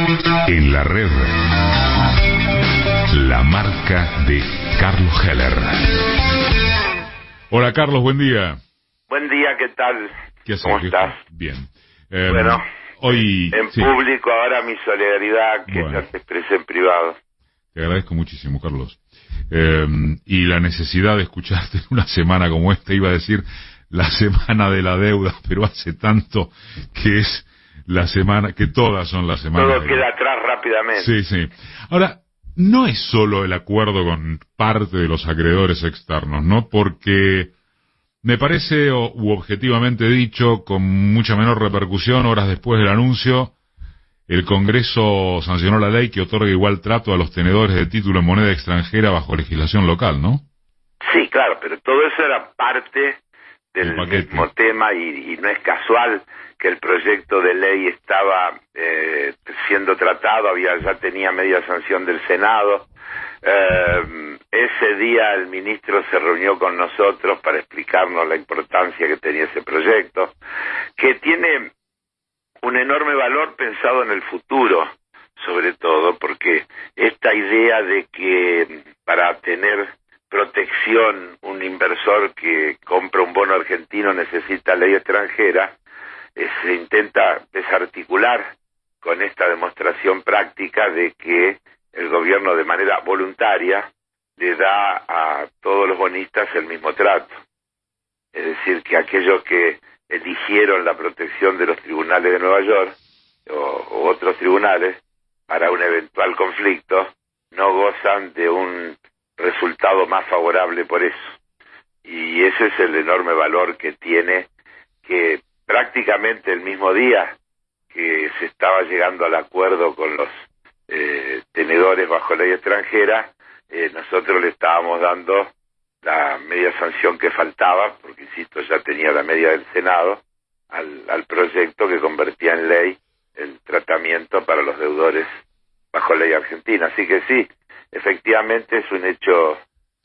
En la red, la marca de Carlos Heller. Hola Carlos, buen día. Buen día, ¿qué tal? ¿Qué haces? ¿Cómo estás? Bien. Bueno, hoy en sí. público ahora mi solidaridad que Bueno. ya te expresé en privado. Te agradezco muchísimo, Carlos. Y la necesidad de escucharte en una semana como esta, iba a decir la semana de la deuda, pero hace tanto que es la semana, que todas son las semanas. Todo queda atrás rápidamente. Sí, sí. Ahora, no es solo el acuerdo con parte de los acreedores externos, ¿no? Porque me parece, u objetivamente dicho, con mucha menor repercusión, horas después del anuncio, el Congreso sancionó la ley que otorga igual trato a los tenedores de título en moneda extranjera bajo legislación local, ¿no? Sí, claro, pero todo eso era parte del mismo tema y no es casual que el proyecto de ley estaba siendo tratado, ya tenía media sanción del Senado. Ese día el ministro se reunió con nosotros para explicarnos la importancia que tenía ese proyecto, que tiene un enorme valor pensado en el futuro, sobre todo, porque esta idea de que para tener protección un inversor que compra un bono argentino necesita ley extranjera, se intenta desarticular con esta demostración práctica de que el gobierno de manera voluntaria le da a todos los bonistas el mismo trato. Es decir, que aquellos que eligieron la protección de los tribunales de Nueva York o otros tribunales para un eventual conflicto no gozan de un resultado más favorable por eso. Y ese es el enorme valor que tiene, que prácticamente el mismo día que se estaba llegando al acuerdo con los tenedores bajo ley extranjera, nosotros le estábamos dando la media sanción que faltaba, porque insisto, ya tenía la media del Senado, al proyecto que convertía en ley el tratamiento para los deudores bajo ley argentina. Así que sí, efectivamente es un hecho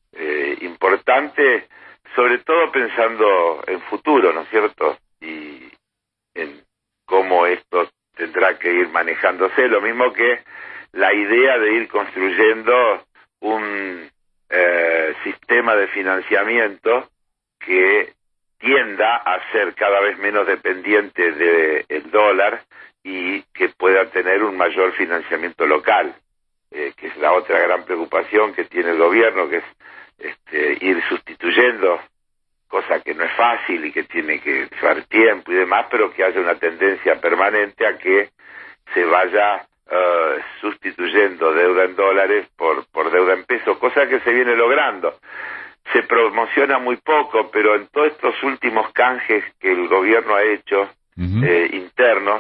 importante, sobre todo pensando en futuro, ¿no es cierto? Y en cómo esto tendrá que ir manejándose, lo mismo que la idea de ir construyendo un sistema de financiamiento que tienda a ser cada vez menos dependiente del dólar y que pueda tener un mayor financiamiento local, que es la otra gran preocupación que tiene el gobierno, que es ir sustituyendo, cosa que no es fácil y que tiene que llevar tiempo y demás, pero que haya una tendencia permanente a que se vaya sustituyendo deuda en dólares por deuda en pesos, cosa que se viene logrando. Se promociona muy poco, pero en todos estos últimos canjes que el gobierno ha hecho, internos,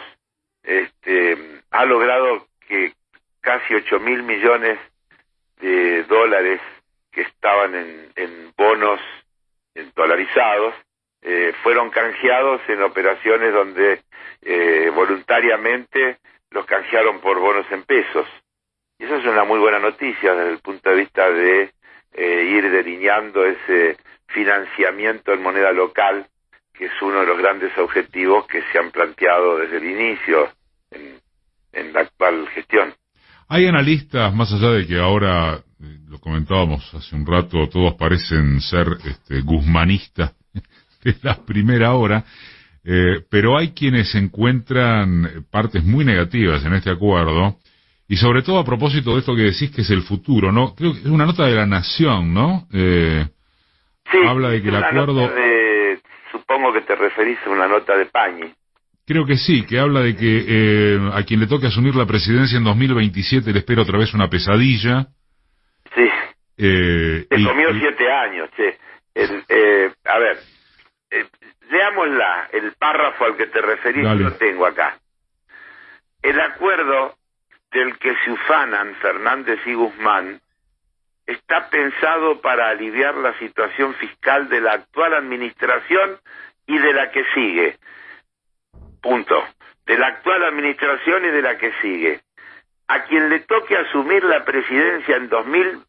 ha logrado que casi 8.000 millones de dólares que estaban en bonos dolarizados fueron canjeados en operaciones donde voluntariamente los canjearon por bonos en pesos. Y eso es una muy buena noticia desde el punto de vista de ir delineando ese financiamiento en moneda local, que es uno de los grandes objetivos que se han planteado desde el inicio en la actual gestión. Hay analistas, más allá de que ahora, lo comentábamos hace un rato, todos parecen ser guzmanistas de la primera hora, pero hay quienes encuentran partes muy negativas en este acuerdo, y sobre todo a propósito de esto que decís que es el futuro, ¿no? Creo que es una nota de La Nación, ¿no? Sí, habla de que el acuerdo... supongo que te referís a una nota de Pañi. Creo que sí, que habla de que a quien le toque asumir la presidencia en 2027 le espera otra vez una pesadilla. Sí, se comió 7 años, che. A ver, leamos el párrafo al que te referís, lo tengo acá. El acuerdo del que se ufanan Fernández y Guzmán está pensado para aliviar la situación fiscal de la actual administración y de la que sigue. Punto. De la actual administración y de la que sigue. A quien le toque asumir la presidencia en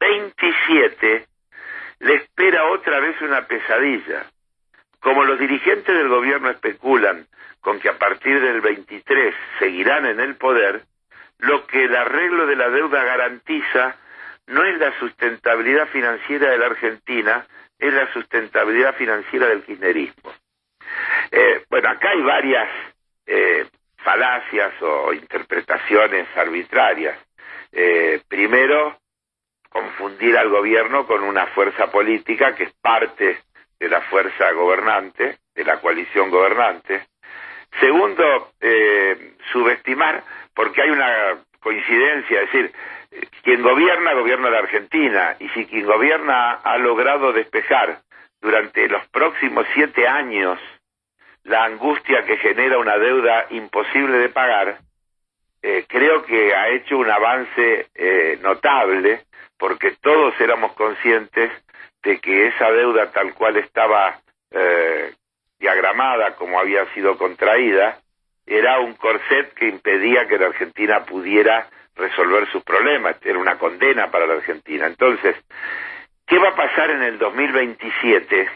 2027 le espera otra vez una pesadilla. Como los dirigentes del gobierno especulan con que a partir del 23 seguirán en el poder, lo que el arreglo de la deuda garantiza no es la sustentabilidad financiera de la Argentina, es la sustentabilidad financiera del kirchnerismo. Bueno, acá hay varias falacias o interpretaciones arbitrarias. Primero, confundir al gobierno con una fuerza política que es parte de la fuerza gobernante, de la coalición gobernante. Segundo, subestimar, porque hay una coincidencia, es decir, quien gobierna, gobierna la Argentina, y si quien gobierna ha logrado despejar durante los próximos 7 años la angustia que genera una deuda imposible de pagar, creo que ha hecho un avance notable, porque todos éramos conscientes de que esa deuda tal cual estaba diagramada, como había sido contraída, era un corset que impedía que la Argentina pudiera resolver sus problemas, era una condena para la Argentina. Entonces, ¿qué va a pasar en el 2027?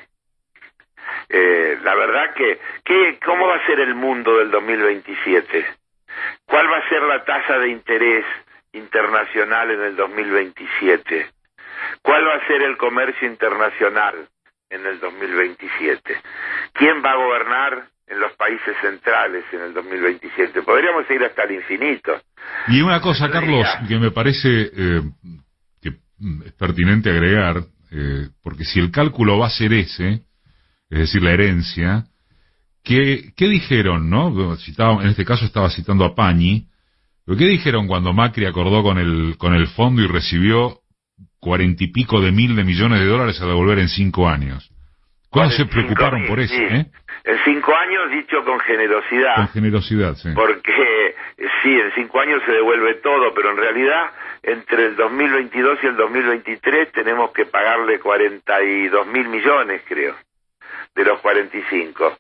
La verdad ¿cómo va a ser el mundo del 2027? ¿Cuál va a ser la tasa de interés internacional en el 2027? ¿Cuál va a ser el comercio internacional en el 2027? ¿Quién va a gobernar en los países centrales en el 2027? Podríamos ir hasta el infinito. Y una cosa, Carlos, que me parece que es pertinente agregar, porque si el cálculo va a ser ese, es decir, la herencia, ¿qué dijeron, no? En este caso estaba citando a Pañi, pero ¿qué dijeron cuando Macri acordó con el fondo y recibió 40 y pico de mil de millones de dólares a devolver en 5 años? ¿Cuándo se preocuparon por eso? Sí. En 5 años, dicho con generosidad. Con generosidad, sí. Porque, sí, en 5 años se devuelve todo, pero en realidad, entre el 2022 y el 2023 tenemos que pagarle 42 mil millones, creo, de los 45.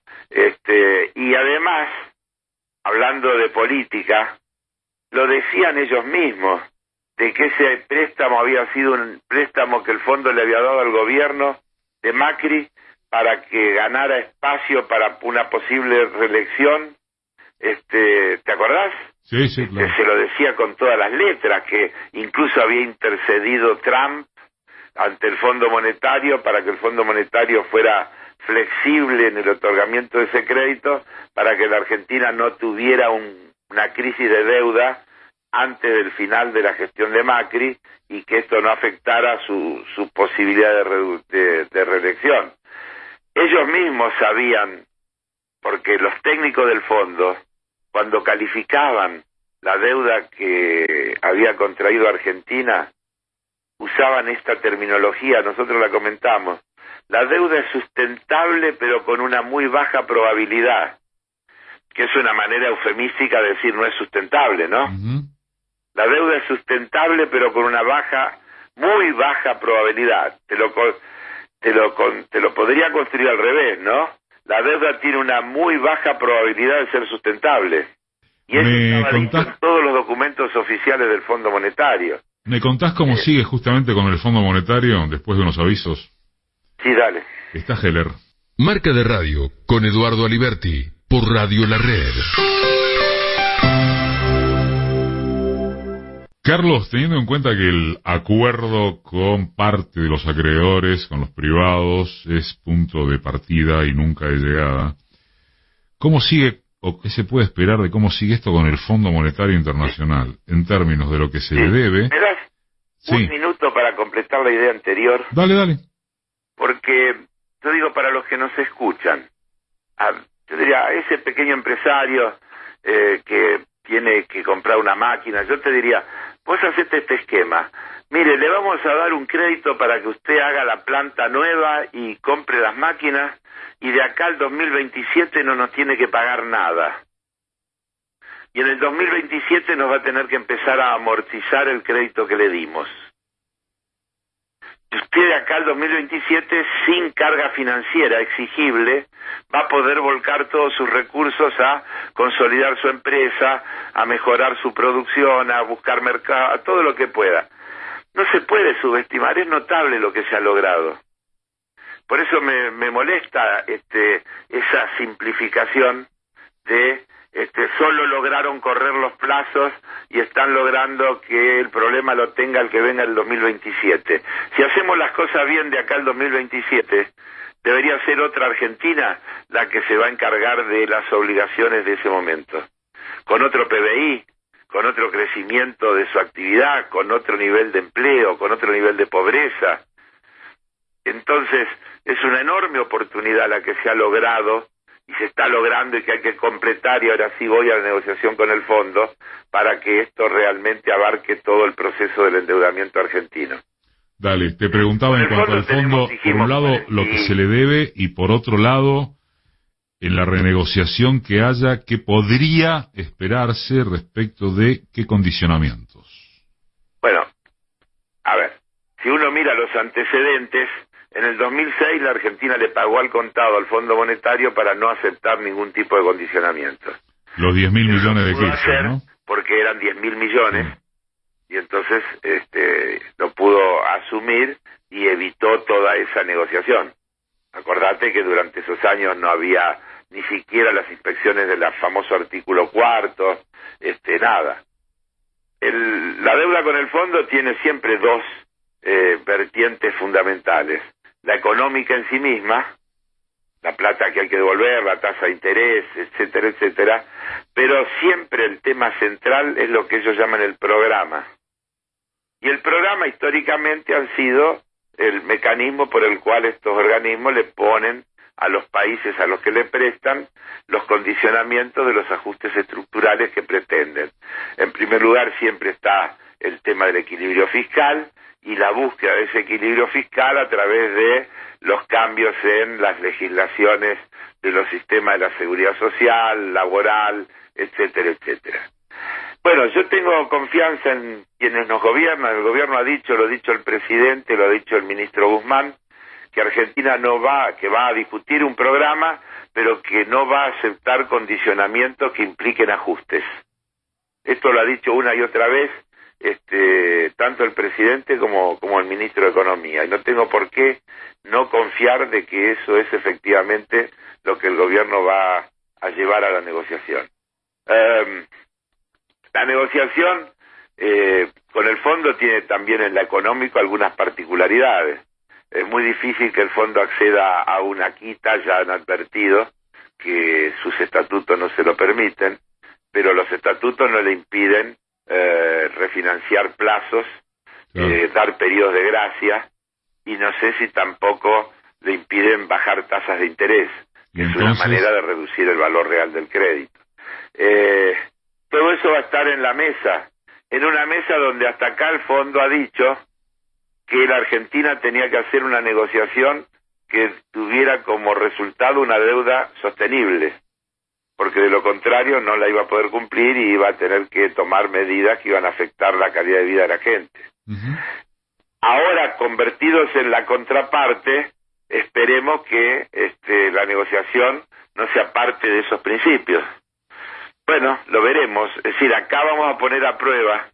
Y además, hablando de política, lo decían ellos mismos, de que ese préstamo había sido un préstamo que el fondo le había dado al gobierno de Macri para que ganara espacio para una posible reelección. ¿Te acordás? Sí, sí, claro. Se lo decía con todas las letras, que incluso había intercedido Trump ante el Fondo Monetario para que el Fondo Monetario fuera flexible en el otorgamiento de ese crédito, para que la Argentina no tuviera una crisis de deuda antes del final de la gestión de Macri, y que esto no afectara su posibilidad de reelección. Ellos mismos sabían, porque los técnicos del fondo, cuando calificaban la deuda que había contraído Argentina, usaban esta terminología, nosotros la comentamos: la deuda es sustentable pero con una muy baja probabilidad, que es una manera eufemística de decir no es sustentable, ¿no? Uh-huh. La deuda es sustentable pero con una muy baja probabilidad. Te lo podría construir al revés, ¿no? La deuda tiene una muy baja probabilidad de ser sustentable. Y eso estaba dicho en todos los documentos oficiales del Fondo Monetario. ¿Me contás cómo sigue justamente con el Fondo Monetario después de unos avisos? Sí, dale. Está Heller. Marca de Radio con Eduardo Aliberti por Radio La Red. Carlos, teniendo en cuenta que el acuerdo con parte de los acreedores, con los privados, es punto de partida y nunca de llegada, ¿cómo sigue o qué se puede esperar de cómo sigue esto con el Fondo Monetario Internacional en términos de lo que se le debe? ¿Me das un minuto para completar la idea anterior? Dale. Porque yo digo, para los que nos escuchan, yo diría, ese pequeño empresario que tiene que comprar una máquina, yo te diría, vos hacete este esquema: mire, le vamos a dar un crédito para que usted haga la planta nueva y compre las máquinas, y de acá al 2027 no nos tiene que pagar nada. Y en el 2027 nos va a tener que empezar a amortizar el crédito que le dimos. Y usted de acá al 2027, sin carga financiera exigible, va a poder volcar todos sus recursos a consolidar su empresa, a mejorar su producción, a buscar mercado, a todo lo que pueda. No se puede subestimar, es notable lo que se ha logrado. Por eso me molesta esa simplificación de solo lograron correr los plazos y están logrando que el problema lo tenga el que venga el 2027. Si hacemos las cosas bien de acá al 2027, debería ser otra Argentina la que se va a encargar de las obligaciones de ese momento, con otro PBI, con otro crecimiento de su actividad, con otro nivel de empleo, con otro nivel de pobreza. Entonces, es una enorme oportunidad la que se ha logrado y se está logrando y que hay que completar, y ahora sí voy a la negociación con el fondo para que esto realmente abarque todo el proceso del endeudamiento argentino. Dale, te preguntaba en cuanto al fondo, por un lado lo que se le debe y por otro lado, en la renegociación que haya, ¿qué podría esperarse respecto de qué condicionamientos? Bueno, a ver, si uno mira los antecedentes, en el 2006 la Argentina le pagó al contado al Fondo Monetario para no aceptar ningún tipo de condicionamiento. Los 10.000 millones de Kirchner, ¿no? Porque eran 10.000 millones, y entonces lo pudo asumir y evitó toda esa negociación. Acordate que durante esos años no había ni siquiera las inspecciones del famoso artículo 4, nada. La deuda con el fondo tiene siempre dos vertientes fundamentales: la económica en sí misma, la plata que hay que devolver, la tasa de interés, etcétera, etcétera, pero siempre el tema central es lo que ellos llaman el programa. Y el programa históricamente han sido el mecanismo por el cual estos organismos le ponen a los países a los que le prestan los condicionamientos de los ajustes estructurales que pretenden. En primer lugar siempre está el tema del equilibrio fiscal y la búsqueda de ese equilibrio fiscal a través de los cambios en las legislaciones de los sistemas de la seguridad social, laboral, etcétera, etcétera. Bueno, yo tengo confianza en quienes nos gobiernan. El gobierno ha dicho, lo ha dicho el presidente, lo ha dicho el ministro Guzmán, que Argentina que va a discutir un programa, pero que no va a aceptar condicionamientos que impliquen ajustes. Esto lo ha dicho una y otra vez tanto el presidente como el ministro de Economía, y no tengo por qué no confiar de que eso es efectivamente lo que el gobierno va a llevar a la negociación. La negociación con el fondo tiene también en la económico algunas particularidades. Es muy difícil que el fondo acceda a una quita, ya han advertido que sus estatutos no se lo permiten, pero los estatutos no le impiden refinanciar plazos, dar periodos de gracia, y no sé si tampoco le impiden bajar tasas de interés, que es una manera de reducir el valor real del crédito. Todo eso va a estar en la mesa, en una mesa donde hasta acá el fondo ha dicho que la Argentina tenía que hacer una negociación que tuviera como resultado una deuda sostenible, porque de lo contrario no la iba a poder cumplir y iba a tener que tomar medidas que iban a afectar la calidad de vida de la gente. Ahora, convertidos en la contraparte, esperemos que la negociación no sea parte de esos principios. Bueno, lo veremos. Es decir, acá vamos a poner a prueba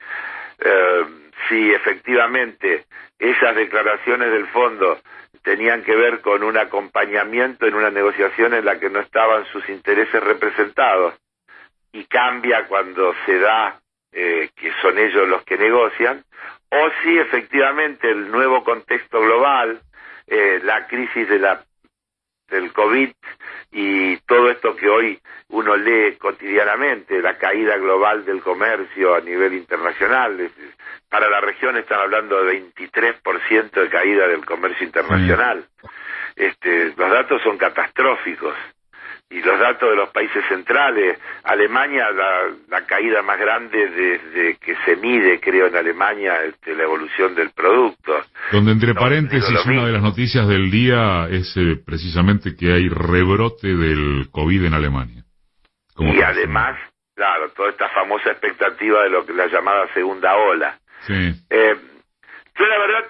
si efectivamente esas declaraciones del fondo tenían que ver con un acompañamiento en una negociación en la que no estaban sus intereses representados, y cambia cuando se da que son ellos los que negocian, o si efectivamente el nuevo contexto global, la crisis del COVID y todo esto que hoy uno lee cotidianamente, la caída global del comercio a nivel internacional, para la región están hablando de 23% de caída del comercio internacional. Los datos son catastróficos, y los datos de los países centrales, Alemania, la caída más grande desde que se mide, creo, en Alemania, la evolución del producto. Donde, entre paréntesis, una de las noticias del día es precisamente que hay rebrote del COVID en Alemania. Y además, claro, toda esta famosa expectativa de lo que la llamada segunda ola. Sí. Yo la verdad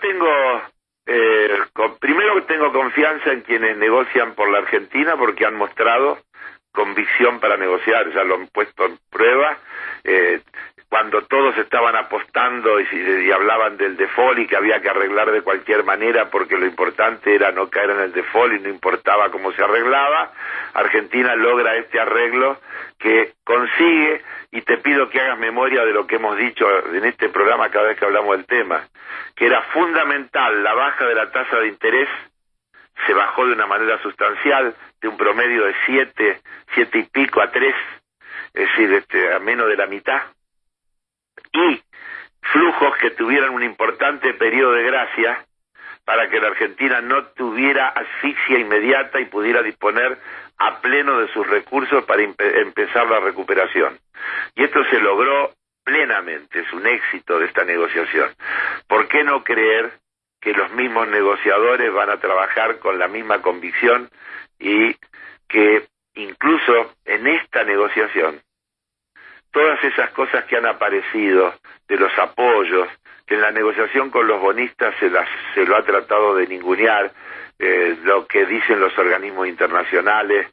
primero tengo confianza en quienes negocian por la Argentina, porque han mostrado convicción para negociar, ya lo han puesto en prueba. cuando todos estaban apostando y hablaban del default y que había que arreglar de cualquier manera porque lo importante era no caer en el default y no importaba cómo se arreglaba, Argentina logra este arreglo que consigue, y te pido que hagas memoria de lo que hemos dicho en este programa cada vez que hablamos del tema, que era fundamental la baja de la tasa de interés. Se bajó de una manera sustancial, de un promedio de 7 y pico a 3, es decir, a menos de la mitad, y flujos que tuvieran un importante periodo de gracia para que la Argentina no tuviera asfixia inmediata y pudiera disponer a pleno de sus recursos para empezar la recuperación. Y esto se logró plenamente, es un éxito de esta negociación. ¿Por qué no creer que los mismos negociadores van a trabajar con la misma convicción y que incluso en esta negociación todas esas cosas que han aparecido de los apoyos, que en la negociación con los bonistas se lo ha tratado de ningunear, lo que dicen los organismos internacionales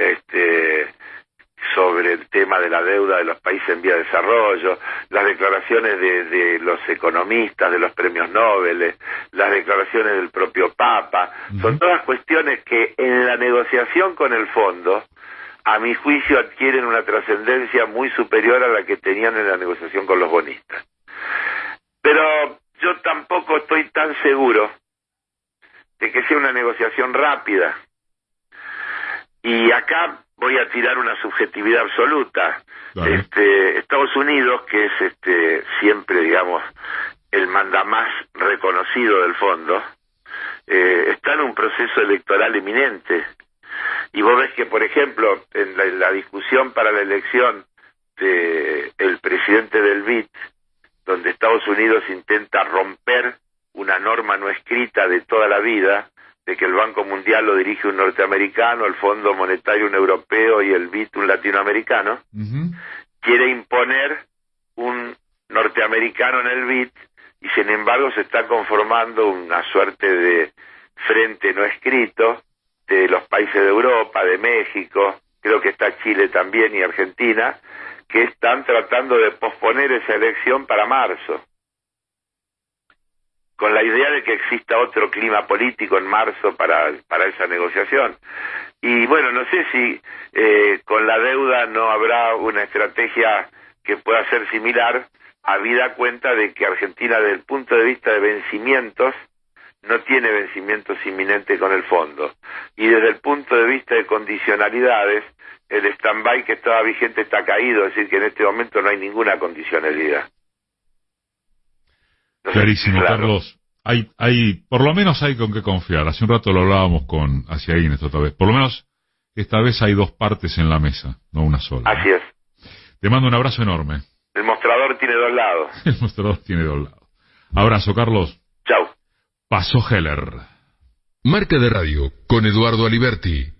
sobre el tema de la deuda de los países en vía de desarrollo, las declaraciones de los economistas, de los premios Nobel, las declaraciones del propio Papa, son todas cuestiones que en la negociación con el fondo, a mi juicio, adquieren una trascendencia muy superior a la que tenían en la negociación con los bonistas. Pero yo tampoco estoy tan seguro de que sea una negociación rápida. Y acá voy a tirar una subjetividad absoluta. Vale. Estados Unidos, que es siempre, digamos, el mandamás reconocido del fondo, está en un proceso electoral inminente. Y vos ves que, por ejemplo, en la discusión para la elección del presidente del BID, donde Estados Unidos intenta romper una norma no escrita de toda la vida, de que el Banco Mundial lo dirige un norteamericano, el Fondo Monetario un europeo y el BID un latinoamericano, quiere imponer un norteamericano en el BID, y sin embargo se está conformando una suerte de frente no escrito de los países de Europa, de México, creo que está Chile también y Argentina, que están tratando de posponer esa elección para marzo, con la idea de que exista otro clima político en marzo para esa negociación. Y bueno, no sé si con la deuda no habrá una estrategia que pueda ser similar, habida cuenta de que Argentina, desde el punto de vista de vencimientos, no tiene vencimientos inminentes con el fondo. Y desde el punto de vista de condicionalidades, el stand-by que estaba vigente está caído, es decir, que en este momento no hay ninguna condicionalidad. No sé, clarísimo, claro. Carlos. Por lo menos hay con qué confiar. Hace un rato lo hablábamos con hacia Inés otra vez. Por lo menos esta vez hay dos partes en la mesa, no una sola. Así es. Te mando un abrazo enorme. El mostrador tiene dos lados. El mostrador tiene dos lados. Abrazo, Carlos. Chau. Pasó Heller. Marca de Radio con Eduardo Aliberti.